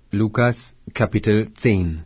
Lukas Kapitel 10.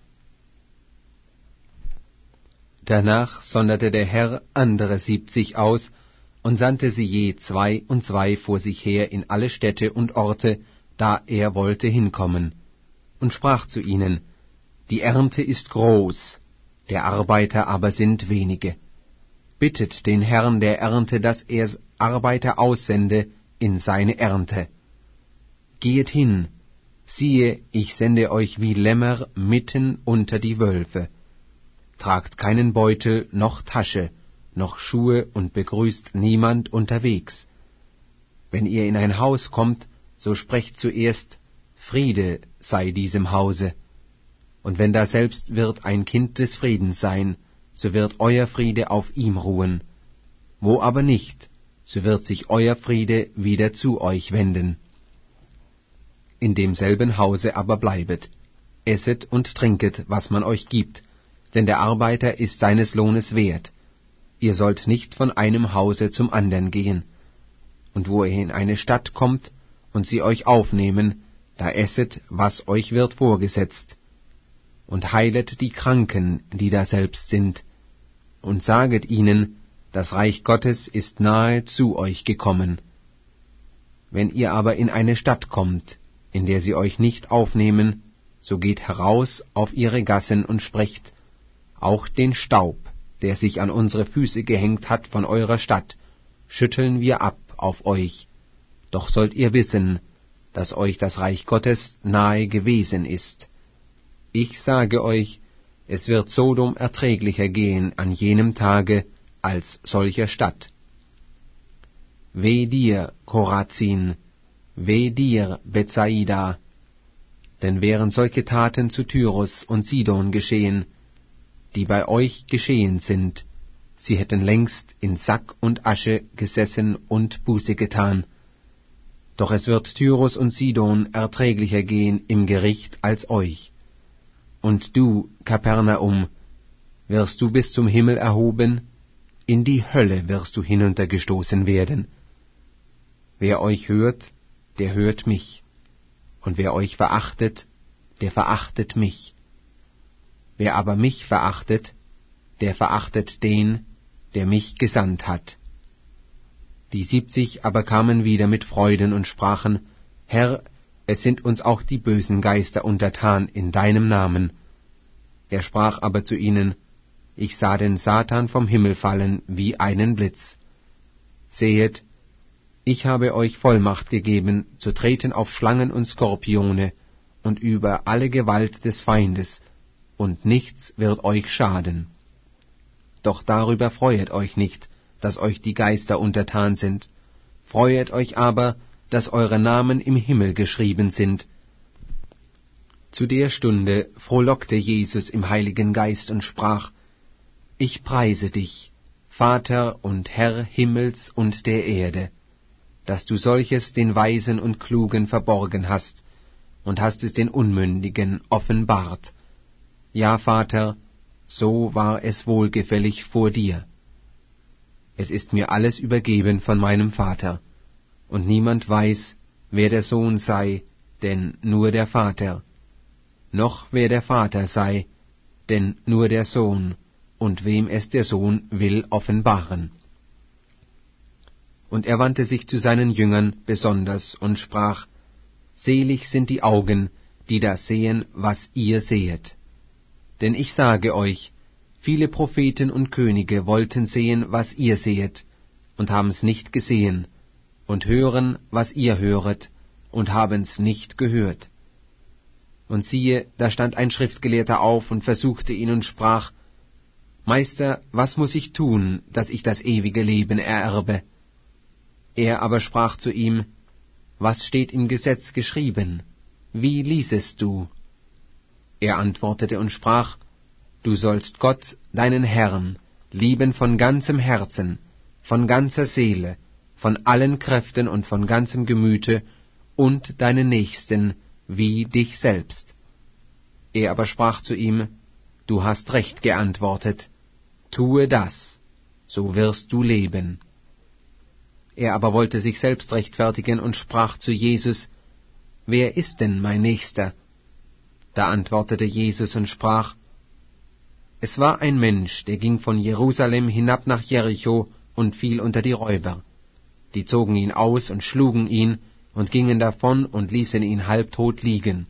Danach sonderte der Herr andere 70 aus und sandte sie je 2 und 2 vor sich her in alle Städte und Orte, da er wollte hinkommen, und sprach zu ihnen: Die Ernte ist groß, der Arbeiter aber sind wenige. Bittet den Herrn der Ernte, dass er Arbeiter aussende in seine Ernte. Gehet hin, siehe, ich sende euch wie Lämmer mitten unter die Wölfe. Tragt keinen Beutel noch Tasche, noch Schuhe und begrüßt niemand unterwegs. Wenn ihr in ein Haus kommt, so sprecht zuerst: Friede sei diesem Hause. Und wenn daselbst wird ein Kind des Friedens sein, so wird euer Friede auf ihm ruhen. Wo aber nicht, so wird sich euer Friede wieder zu euch wenden. In demselben Hause aber bleibet, esset und trinket, was man euch gibt, denn der Arbeiter ist seines Lohnes wert. Ihr sollt nicht von einem Hause zum andern gehen. Und wo ihr in eine Stadt kommt und sie euch aufnehmen, da esset, was euch wird vorgesetzt. Und heilet die Kranken, die daselbst sind, und saget ihnen, das Reich Gottes ist nahe zu euch gekommen. Wenn ihr aber in eine Stadt kommt, in der sie euch nicht aufnehmen, so geht heraus auf ihre Gassen und sprecht: Auch den Staub, der sich an unsere Füße gehängt hat von eurer Stadt, schütteln wir ab auf euch. Doch sollt ihr wissen, dass euch das Reich Gottes nahe gewesen ist. Ich sage euch, es wird Sodom erträglicher gehen an jenem Tage als solcher Stadt. Weh dir, Chorazin, weh dir, Bethsaida, denn wären solche Taten zu Tyrus und Sidon geschehen, die bei euch geschehen sind, sie hätten längst in Sack und Asche gesessen und Buße getan. Doch es wird Tyrus und Sidon erträglicher gehen im Gericht als euch. Und du, Kapernaum, wirst du bis zum Himmel erhoben? In die Hölle wirst du hinuntergestoßen werden. Wer euch hört, der hört mich, und wer euch verachtet, der verachtet mich. Wer aber mich verachtet, der verachtet den, der mich gesandt hat. Die 70 aber kamen wieder mit Freuden und sprachen: Herr, es sind uns auch die bösen Geister untertan in deinem Namen. Er sprach aber zu ihnen: Ich sah den Satan vom Himmel fallen wie einen Blitz. Sehet, ich habe euch Vollmacht gegeben, zu treten auf Schlangen und Skorpione und über alle Gewalt des Feindes, und nichts wird euch schaden. Doch darüber freuet euch nicht, dass euch die Geister untertan sind. Freuet euch aber, dass eure Namen im Himmel geschrieben sind. Zu der Stunde frohlockte Jesus im Heiligen Geist und sprach: Ich preise dich, Vater und Herr Himmels und der Erde, dass du solches den Weisen und Klugen verborgen hast und hast es den Unmündigen offenbart. Ja, Vater, so war es wohlgefällig vor dir. Es ist mir alles übergeben von meinem Vater, und niemand weiß, wer der Sohn sei, denn nur der Vater, noch wer der Vater sei, denn nur der Sohn, und wem es der Sohn will offenbaren. Und er wandte sich zu seinen Jüngern besonders und sprach: Selig sind die Augen, die da sehen, was ihr sehet. Denn ich sage euch, viele Propheten und Könige wollten sehen, was ihr sehet, und haben's nicht gesehen, und hören, was ihr höret, und haben's nicht gehört. Und siehe, da stand ein Schriftgelehrter auf und versuchte ihn und sprach: Meister, was muß ich tun, dass ich das ewige Leben ererbe? Er aber sprach zu ihm: Was steht im Gesetz geschrieben? Wie liesest du? Er antwortete und sprach: Du sollst Gott, deinen Herrn, lieben von ganzem Herzen, von ganzer Seele, von allen Kräften und von ganzem Gemüte, und deinen Nächsten wie dich selbst. Er aber sprach zu ihm: Du hast recht geantwortet, tue das, so wirst du leben. Er aber wollte sich selbst rechtfertigen und sprach zu Jesus: Wer ist denn mein Nächster? Da antwortete Jesus und sprach: Es war ein Mensch, der ging von Jerusalem hinab nach Jericho und fiel unter die Räuber. Die zogen ihn aus und schlugen ihn und gingen davon und ließen ihn halbtot liegen.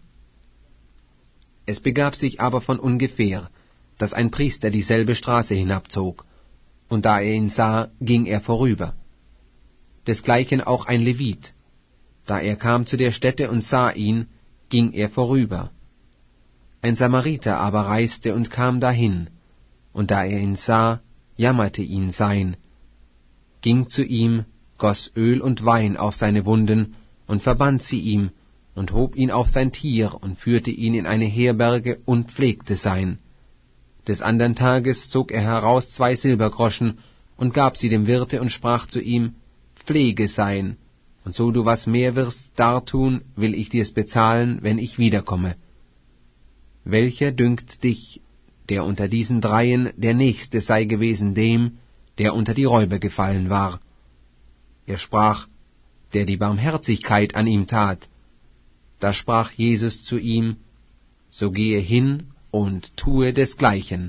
Es begab sich aber von ungefähr, dass ein Priester dieselbe Straße hinabzog, und da er ihn sah, ging er vorüber. Desgleichen auch ein Levit. Da er kam zu der Stätte und sah ihn, ging er vorüber. Ein Samariter aber reiste und kam dahin, und da er ihn sah, jammerte ihn sein, ging zu ihm, goss Öl und Wein auf seine Wunden und verband sie ihm und hob ihn auf sein Tier und führte ihn in eine Herberge und pflegte sein. Des andern Tages zog er heraus 2 Silbergroschen und gab sie dem Wirte und sprach zu ihm: Pflege sein, und so du was mehr wirst dartun, will ich dir's bezahlen, wenn ich wiederkomme. Welcher dünkt dich, der unter diesen dreien der Nächste sei gewesen dem, der unter die Räuber gefallen war? Er sprach: Der die Barmherzigkeit an ihm tat. Da sprach Jesus zu ihm: So gehe hin und tue desgleichen.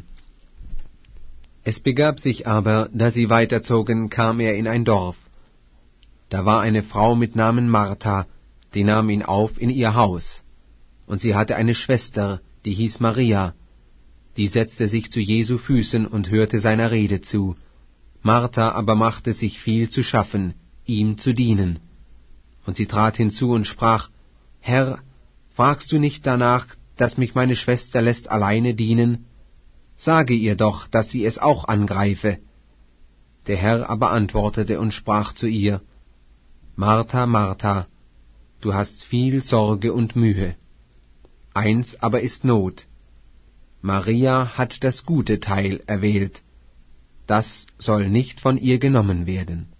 Es begab sich aber, da sie weiterzogen, kam er in ein Dorf. Da war eine Frau mit Namen Martha, die nahm ihn auf in ihr Haus. Und sie hatte eine Schwester, die hieß Maria, die setzte sich zu Jesu Füßen und hörte seiner Rede zu. Martha aber machte sich viel zu schaffen, ihm zu dienen. Und sie trat hinzu und sprach: Herr, fragst du nicht danach, dass mich meine Schwester lässt alleine dienen? Sage ihr doch, dass sie es auch angreife. Der Herr aber antwortete und sprach zu ihr: Martha, Martha, du hast viel Sorge und Mühe. Eins aber ist Not. Maria hat das gute Teil erwählt, das soll nicht von ihr genommen werden.